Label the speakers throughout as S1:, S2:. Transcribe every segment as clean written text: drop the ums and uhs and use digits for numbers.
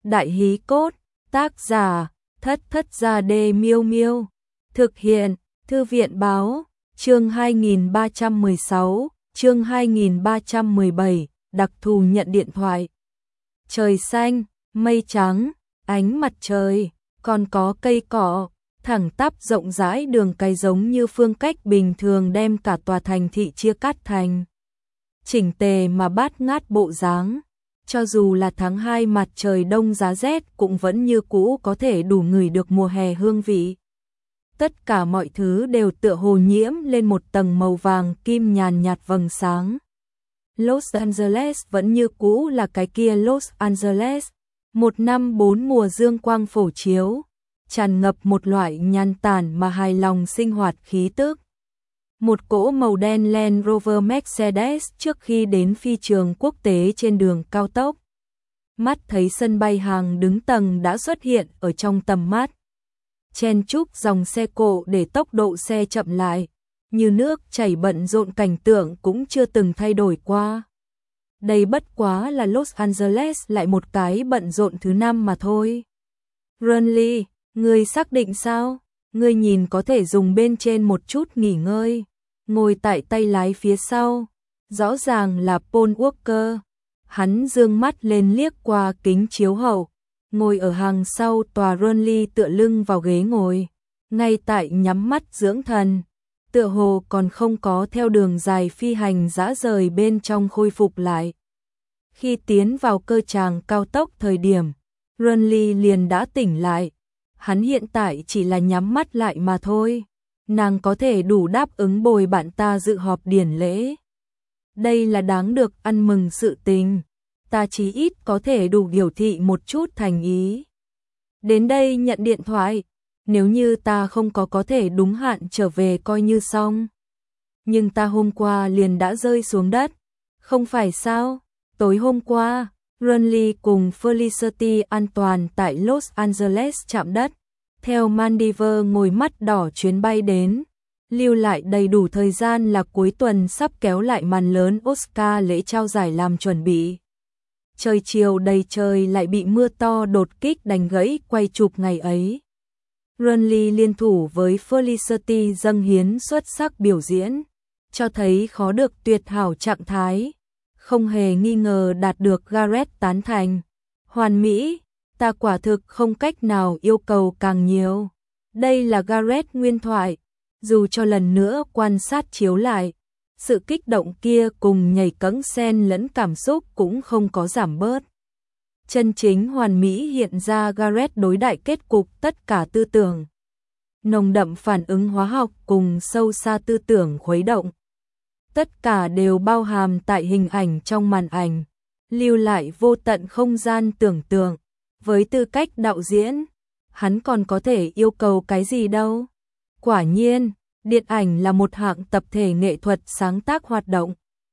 S1: Đại hí cốt, tác giả, Thất Thất Gia Đê Miêu Miêu. Thực hiện, Thư viện báo, chương 2316, chương 2317, đặc thù nhận điện thoại. Trời xanh, mây trắng, ánh mặt trời, còn có cây cỏ, thẳng tắp rộng rãi đường cái giống như phương cách bình thường đem cả tòa thành thị chia cắt thành chỉnh tề mà bát ngát bộ dáng. Cho dù là tháng 2 mặt trời đông giá rét cũng vẫn như cũ có thể đủ ngửi được mùa hè hương vị. Tất cả mọi thứ đều tựa hồ nhiễm lên một tầng màu vàng kim nhàn nhạt vầng sáng. Los Angeles vẫn như cũ là cái kia Los Angeles, một năm 4 mùa dương quang phổ chiếu, tràn ngập một loại nhàn tản mà hài lòng sinh hoạt khí tức. Một cỗ màu đen Land Rover Mercedes trước khi đến phi trường quốc tế trên đường cao tốc. Mắt thấy sân bay hàng đứng tầng đã xuất hiện ở trong tầm mắt. Chen chúc dòng xe cộ để tốc độ xe chậm lại, như nước chảy bận rộn cảnh tượng cũng chưa từng thay đổi qua. Đây bất quá là Los Angeles lại một cái bận rộn thứ 5 mà thôi. Runley, ngươi xác định sao? Ngươi nhìn có thể dùng bên trên một chút nghỉ ngơi. Ngồi tại tay lái phía sau, rõ ràng là Paul Walker. Hắn dương mắt lên liếc qua kính chiếu hậu, ngồi ở hàng sau tòa Runley tựa lưng vào ghế ngồi, ngay tại nhắm mắt dưỡng thần, tựa hồ còn không có theo đường dài phi hành dã rời bên trong khôi phục lại. Khi tiến vào cơ tràng cao tốc thời điểm, Runley liền đã tỉnh lại. Hắn hiện tại chỉ là nhắm mắt lại mà thôi. Nàng có thể đủ đáp ứng bồi bạn ta dự họp điển lễ. Đây là đáng được ăn mừng sự tình. Ta chí ít có thể đủ biểu thị một chút thành ý. Đến đây nhận điện thoại. Nếu như ta không có thể đúng hạn trở về coi như xong. Nhưng ta hôm qua liền đã rơi xuống đất. Không phải sao? Tối hôm qua, Runley cùng Felicity an toàn tại Los Angeles chạm đất. Theo Maldives ngồi mắt đỏ chuyến bay đến, lưu lại đầy đủ thời gian là cuối tuần sắp kéo lại màn lớn Oscar lễ trao giải làm chuẩn bị. Trời chiều đầy trời lại bị mưa to đột kích đánh gãy quay chụp ngày ấy. Runley liên thủ với Felicity dâng hiến xuất sắc biểu diễn, cho thấy khó được tuyệt hảo trạng thái, không hề nghi ngờ đạt được Gareth tán thành. Hoàn mỹ. Ta quả thực không cách nào yêu cầu càng nhiều. Đây là Gareth nguyên thoại. Dù cho lần nữa quan sát chiếu lại, sự kích động kia cùng nhảy cẫng xen lẫn cảm xúc cũng không có giảm bớt. Chân chính hoàn mỹ hiện ra Gareth đối đại kết cục tất cả tư tưởng. Nồng đậm phản ứng hóa học cùng sâu xa tư tưởng khuấy động. Tất cả đều bao hàm tại hình ảnh trong màn ảnh, lưu lại vô tận không gian tưởng tượng. Với tư cách đạo diễn, hắn còn có thể yêu cầu cái gì đâu. Quả nhiên, điện ảnh là một hạng tập thể nghệ thuật sáng tác hoạt động.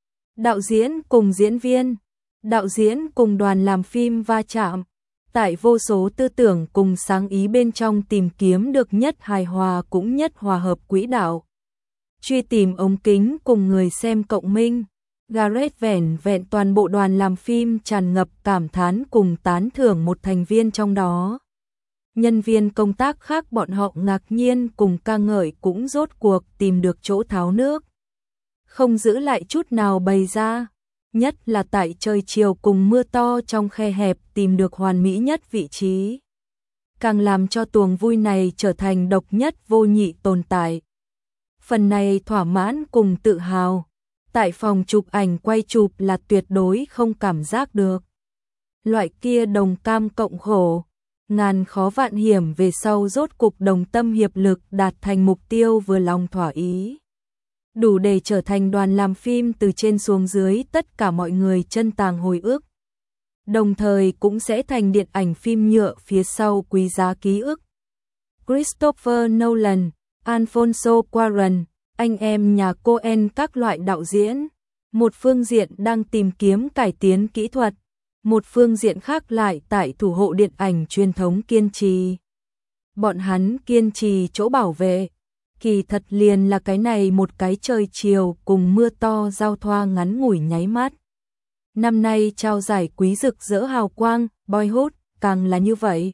S1: Đạo diễn cùng diễn viên, đạo diễn cùng đoàn làm phim va chạm, tại vô số tư tưởng cùng sáng ý bên trong tìm kiếm được nhất hài hòa cũng nhất hòa hợp quỹ đạo. Truy tìm ống kính cùng người xem cộng minh. Gareth vẻn vẹn toàn bộ đoàn làm phim tràn ngập cảm thán cùng tán thưởng một thành viên trong đó. Nhân viên công tác khác bọn họ ngạc nhiên cùng ca ngợi cũng rốt cuộc tìm được chỗ tháo nước. Không giữ lại chút nào bày ra, nhất là tại trời chiều cùng mưa to trong khe hẹp tìm được hoàn mỹ nhất vị trí. Càng làm cho tuồng vui này trở thành độc nhất vô nhị tồn tại. Phần này thỏa mãn cùng tự hào. Tại phòng chụp ảnh quay chụp là tuyệt đối không cảm giác được. Loại kia đồng cam cộng khổ, ngàn khó vạn hiểm về sau rốt cục đồng tâm hiệp lực đạt thành mục tiêu vừa lòng thỏa ý. Đủ để trở thành đoàn làm phim từ trên xuống dưới tất cả mọi người chân tàng hồi ức. Đồng thời cũng sẽ thành điện ảnh phim nhựa phía sau quý giá ký ức. Christopher Nolan, Alfonso Cuarón, anh em nhà Coen các loại đạo diễn, một phương diện đang tìm kiếm cải tiến kỹ thuật, một phương diện khác lại tại thủ hộ điện ảnh truyền thống kiên trì. Bọn hắn kiên trì chỗ bảo vệ, kỳ thật liền là cái này một cái trời chiều cùng mưa to giao thoa ngắn ngủi nháy mắt. Năm nay trao giải quý rực rỡ hào quang, Boyhood, càng là như vậy.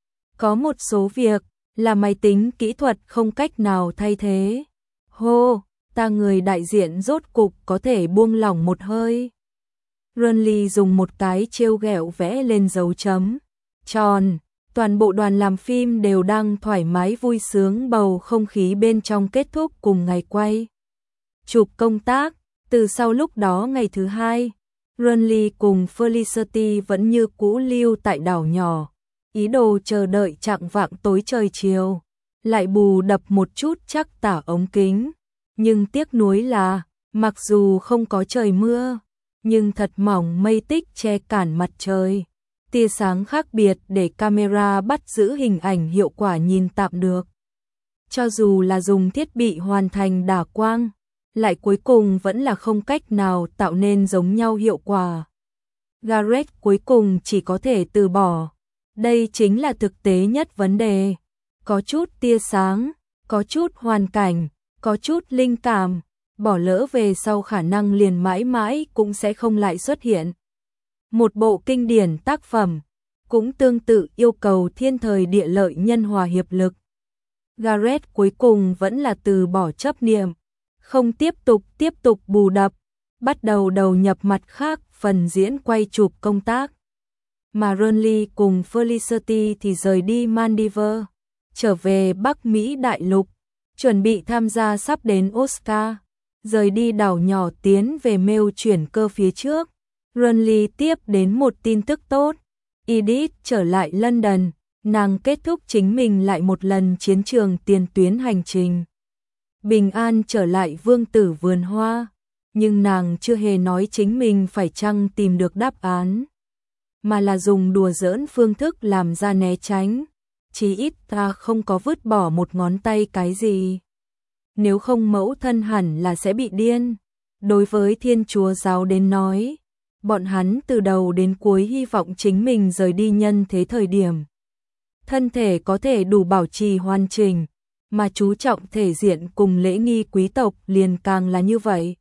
S1: Có một số việc là máy tính kỹ thuật không cách nào thay thế. Hô, ta người đại diện rốt cục có thể buông lỏng một hơi. Renly dùng một cái trêu ghẹo vẽ lên dấu chấm tròn. Toàn bộ đoàn làm phim đều đang thoải mái vui sướng, bầu không khí bên trong kết thúc cùng ngày quay chụp công tác. Từ sau lúc đó ngày thứ hai, Renly cùng Felicity vẫn như cũ lưu tại đảo nhỏ, ý đồ chờ đợi chạng vạng tối trời chiều, lại bù đập một chút chắc tả ống kính. Nhưng tiếc nuối là, mặc dù không có trời mưa, nhưng thật mỏng mây tích che cản mặt trời. Tia sáng khác biệt để camera bắt giữ hình ảnh hiệu quả nhìn tạm được. Cho dù là dùng thiết bị hoàn thành đả quang, lại cuối cùng vẫn là không cách nào tạo nên giống nhau hiệu quả. Gareth cuối cùng chỉ có thể từ bỏ. Đây chính là thực tế nhất vấn đề. Có chút tia sáng, có chút hoàn cảnh, có chút linh cảm, bỏ lỡ về sau khả năng liền mãi mãi cũng sẽ không lại xuất hiện. Một bộ kinh điển tác phẩm, cũng tương tự yêu cầu thiên thời địa lợi nhân hòa hiệp lực. Gareth cuối cùng vẫn là từ bỏ chấp niệm, không tiếp tục bù đập, bắt đầu đầu nhập mặt khác phần diễn quay chụp công tác. Mà Renly cùng Felicity thì rời đi Maldives, trở về Bắc Mỹ đại lục, chuẩn bị tham gia sắp đến Oscar, rời đi đảo nhỏ tiến về Mêu chuyển cơ phía trước. Renly tiếp đến một tin tức tốt, Edith trở lại London, nàng kết thúc chính mình lại một lần chiến trường tiền tuyến hành trình. Bình an trở lại vương tử vườn hoa, nhưng nàng chưa hề nói chính mình phải chăng tìm được đáp án, mà là dùng đùa giỡn phương thức làm ra né tránh. Chí ít ta không có vứt bỏ một ngón tay cái gì. Nếu không mẫu thân hẳn là sẽ bị điên. Đối với Thiên Chúa giáo đến nói, bọn hắn từ đầu đến cuối hy vọng chính mình rời đi nhân thế thời điểm thân thể có thể đủ bảo trì hoàn chỉnh, mà chú trọng thể diện cùng lễ nghi quý tộc liền càng là như vậy.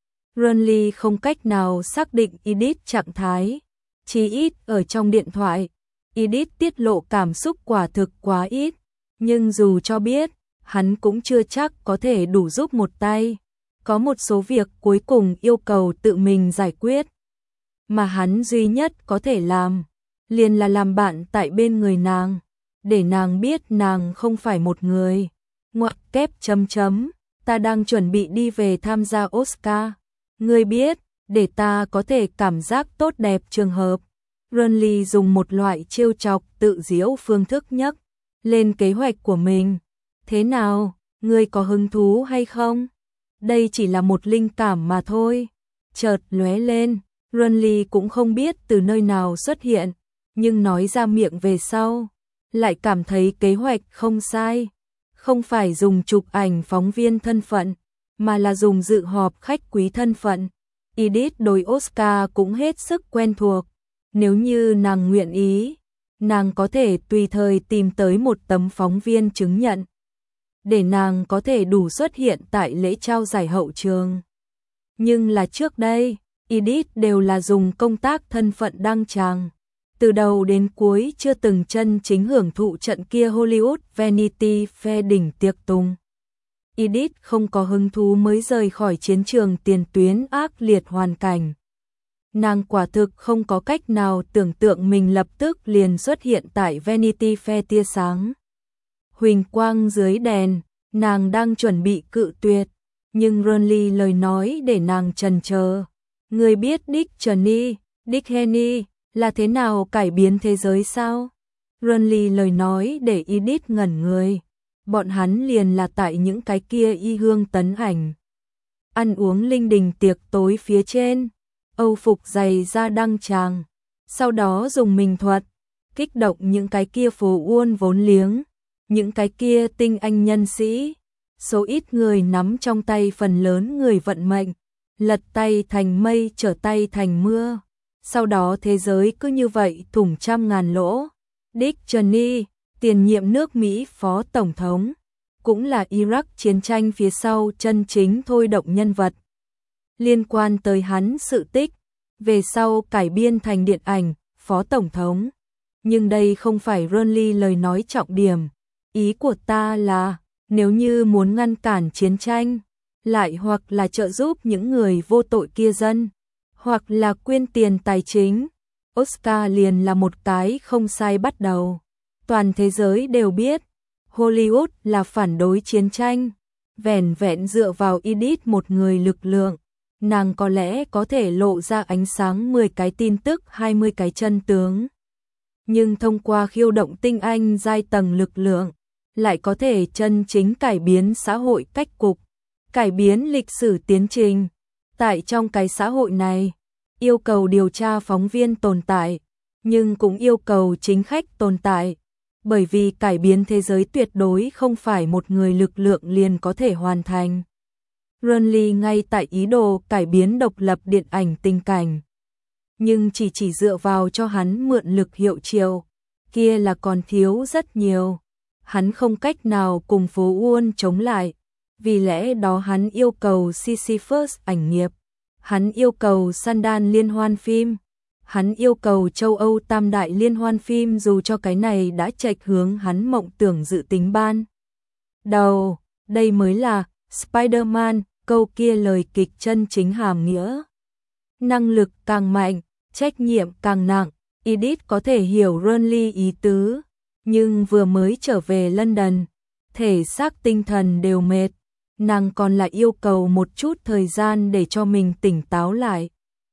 S1: Renly không cách nào xác định Edith trạng thái, chí ít ở trong điện thoại, Edith tiết lộ cảm xúc quả thực quá ít, nhưng dù cho biết, hắn cũng chưa chắc có thể đủ giúp một tay. Có một số việc cuối cùng yêu cầu tự mình giải quyết, mà hắn duy nhất có thể làm, liền là làm bạn tại bên người nàng, để nàng biết nàng không phải một người. Ngoặc kép chấm chấm, ta đang chuẩn bị đi về tham gia Oscar. Ngươi biết, để ta có thể cảm giác tốt đẹp trường hợp. Renly dùng một loại trêu chọc tự giễu phương thức nhắc lên kế hoạch của mình. Thế nào, ngươi có hứng thú hay không? Đây chỉ là một linh cảm mà thôi. Chợt lóe lên, Renly cũng không biết từ nơi nào xuất hiện, nhưng nói ra miệng về sau, lại cảm thấy kế hoạch không sai. Không phải dùng chụp ảnh phóng viên thân phận, mà là dùng dự họp khách quý thân phận. Edith đối Oscar cũng hết sức quen thuộc. Nếu như nàng nguyện ý, nàng có thể tùy thời tìm tới một tấm phóng viên chứng nhận, để nàng có thể đủ xuất hiện tại lễ trao giải hậu trường. Nhưng là trước đây, Edith đều là dùng công tác thân phận đăng tràng. Từ đầu đến cuối chưa từng chân chính hưởng thụ trận kia Hollywood Vanity Fair đỉnh tiệc tùng. Edith không có hứng thú mới rời khỏi chiến trường tiền tuyến ác liệt hoàn cảnh. Nàng quả thực không có cách nào tưởng tượng mình lập tức liền xuất hiện tại Vanity Fair tia sáng. Huỳnh quang dưới đèn, nàng đang chuẩn bị cự tuyệt, nhưng Renly lời nói để nàng chần chờ. Người biết Dick Cheney là thế nào cải biến thế giới sao? Renly lời nói để Edith ngẩn người. Bọn hắn liền là tại những cái kia y hương tấn ảnh. Ăn uống linh đình tiệc tối phía trên, Âu phục giày ra đăng tràng. Sau đó dùng mình thuật, kích động những cái kia phố buôn vốn liếng, những cái kia tinh anh nhân sĩ. Số ít người nắm trong tay phần lớn người vận mệnh, lật tay thành mây trở tay thành mưa. Sau đó thế giới cứ như vậy thủng trăm ngàn lỗ. Dick Cheney, tiền nhiệm nước Mỹ phó tổng thống, cũng là Iraq chiến tranh phía sau chân chính thôi động nhân vật. Liên quan tới hắn sự tích, về sau cải biên thành điện ảnh, phó tổng thống. Nhưng đây không phải Renly lời nói trọng điểm. Ý của ta là, nếu như muốn ngăn cản chiến tranh, lại hoặc là trợ giúp những người vô tội kia dân, hoặc là quyên tiền tài chính, Oscar liền là một cái không sai bắt đầu. Toàn thế giới đều biết, Hollywood là phản đối chiến tranh, vẻn vẹn dựa vào Edith một người lực lượng, nàng có lẽ có thể lộ ra ánh sáng 10 cái tin tức 20 cái chân tướng. Nhưng thông qua khiêu động tinh anh giai tầng lực lượng, lại có thể chân chính cải biến xã hội cách cục, cải biến lịch sử tiến trình. Tại trong cái xã hội này, yêu cầu điều tra phóng viên tồn tại, nhưng cũng yêu cầu chính khách tồn tại, bởi vì cải biến thế giới tuyệt đối không phải một người lực lượng liền có thể hoàn thành. Renly ngay tại ý đồ cải biến độc lập điện ảnh tình cảnh, nhưng chỉ dựa vào cho hắn mượn lực hiệu triệu, kia là còn thiếu rất nhiều. Hắn không cách nào cùng phố Wall chống lại, vì lẽ đó hắn yêu cầu Sisyphus ảnh nghiệp, hắn yêu cầu Sundance liên hoan phim, hắn yêu cầu châu Âu tam đại liên hoan phim, dù cho cái này đã chệch hướng hắn mộng tưởng dự tính ban đầu. Đây mới là Spider-Man, câu kia lời kịch chân chính hàm nghĩa. Năng lực càng mạnh, trách nhiệm càng nặng. Edith có thể hiểu Renly ý tứ, nhưng vừa mới trở về London, thể xác tinh thần đều mệt, nàng còn là yêu cầu một chút thời gian để cho mình tỉnh táo lại.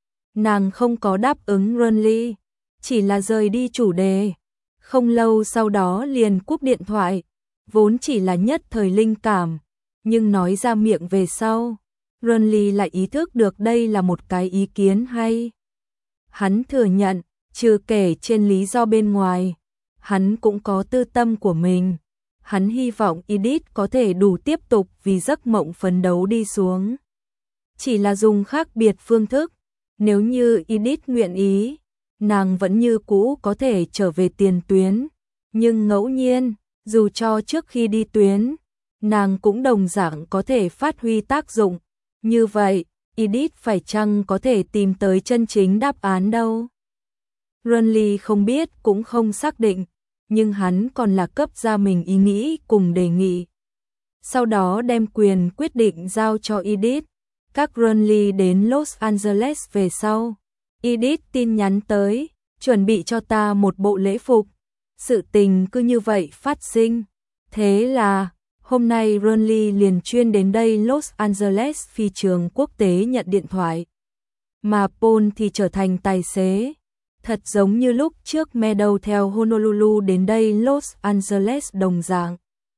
S1: Nàng không có đáp ứng Renly, chỉ là rời đi chủ đề, không lâu sau đó liền cúp điện thoại, vốn chỉ là nhất thời linh cảm, nhưng nói ra miệng về sau, Renly lại ý thức được đây là một cái ý kiến hay. Hắn thừa nhận, trừ kể trên lý do bên ngoài, hắn cũng có tư tâm của mình. Hắn hy vọng Edith có thể đủ tiếp tục vì giấc mộng phấn đấu đi xuống. Chỉ là dùng khác biệt phương thức, nếu như Edith nguyện ý, nàng vẫn như cũ có thể trở về tiền tuyến. Nhưng ngẫu nhiên, dù cho trước khi đi tuyến, nàng cũng đồng dạng có thể phát huy tác dụng. Như vậy, Edith phải chăng có thể tìm tới chân chính đáp án đâu? Renly không biết cũng không xác định, nhưng hắn còn là cấp ra mình ý nghĩ cùng đề nghị. Sau đó đem quyền quyết định giao cho Edith. Các Renly đến Los Angeles về sau, Edith tin nhắn tới, chuẩn bị cho ta một bộ lễ phục. Sự tình cứ như vậy phát sinh. Thế là, hôm nay Renly liền chuyên đến đây Los Angeles phi trường quốc tế nhận điện thoại. Mà Paul thì trở thành tài xế. Thật giống như lúc trước Meadow theo Honolulu đến đây Los Angeles đồng dạng.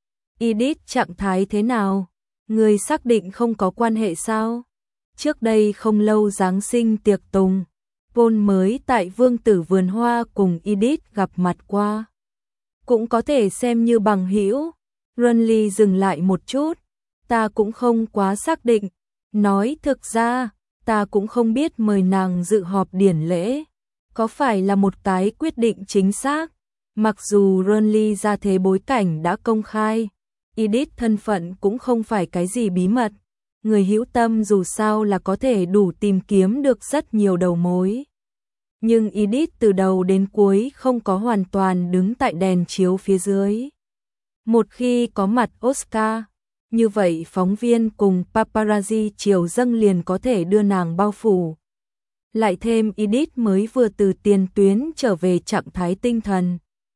S1: Edith trạng thái thế nào? Người xác định không có quan hệ sao? Trước đây không lâu Giáng sinh tiệc tùng, Paul mới tại Vương Tử Vườn Hoa cùng Edith gặp mặt qua. Cũng có thể xem như bằng hữu. Renly dừng lại một chút. Ta cũng không quá xác định. Nói thực ra, ta cũng không biết mời nàng dự họp điển lễ có phải là một cái quyết định chính xác. Mặc dù Renly ra thế bối cảnh đã công khai, Edith thân phận cũng không phải cái gì bí mật. Người hữu tâm dù sao là có thể đủ tìm kiếm được rất nhiều đầu mối. Nhưng Edith từ đầu đến cuối không có hoàn toàn đứng tại đèn chiếu phía dưới. Một khi có mặt Oscar, như vậy phóng viên cùng paparazzi chiều dâng liền có thể đưa nàng bao phủ. Lại thêm Edith mới vừa từ tiền tuyến trở về trạng thái tinh thần.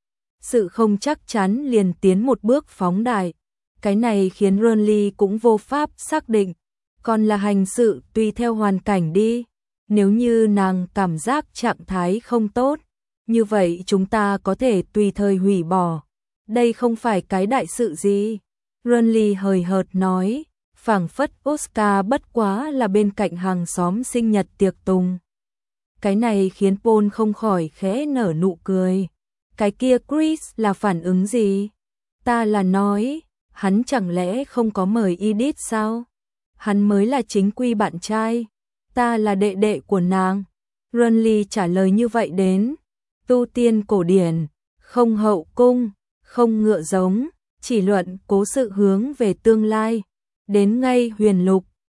S1: Sự không chắc chắn liền tiến một bước phóng đại. Cái này khiến Renly cũng vô pháp xác định. Còn là hành sự tùy theo hoàn cảnh đi. Nếu như nàng cảm giác trạng thái không tốt, như vậy chúng ta có thể tùy thời hủy bỏ. Đây không phải cái đại sự gì. Renly hời hợt nói, phảng phất Oscar bất quá là bên cạnh hàng xóm sinh nhật tiệc tùng. Cái này khiến Paul không khỏi khẽ nở nụ cười. Cái kia Chris là phản ứng gì? Ta là nói, hắn chẳng lẽ không có mời Edith sao? Hắn mới là chính quy bạn trai. Ta là đệ đệ của nàng. Renly trả lời như vậy đến. Tu tiên cổ điển, không hậu cung, không ngựa giống, chỉ luận cố sự hướng về tương lai. Đến ngay huyền lục,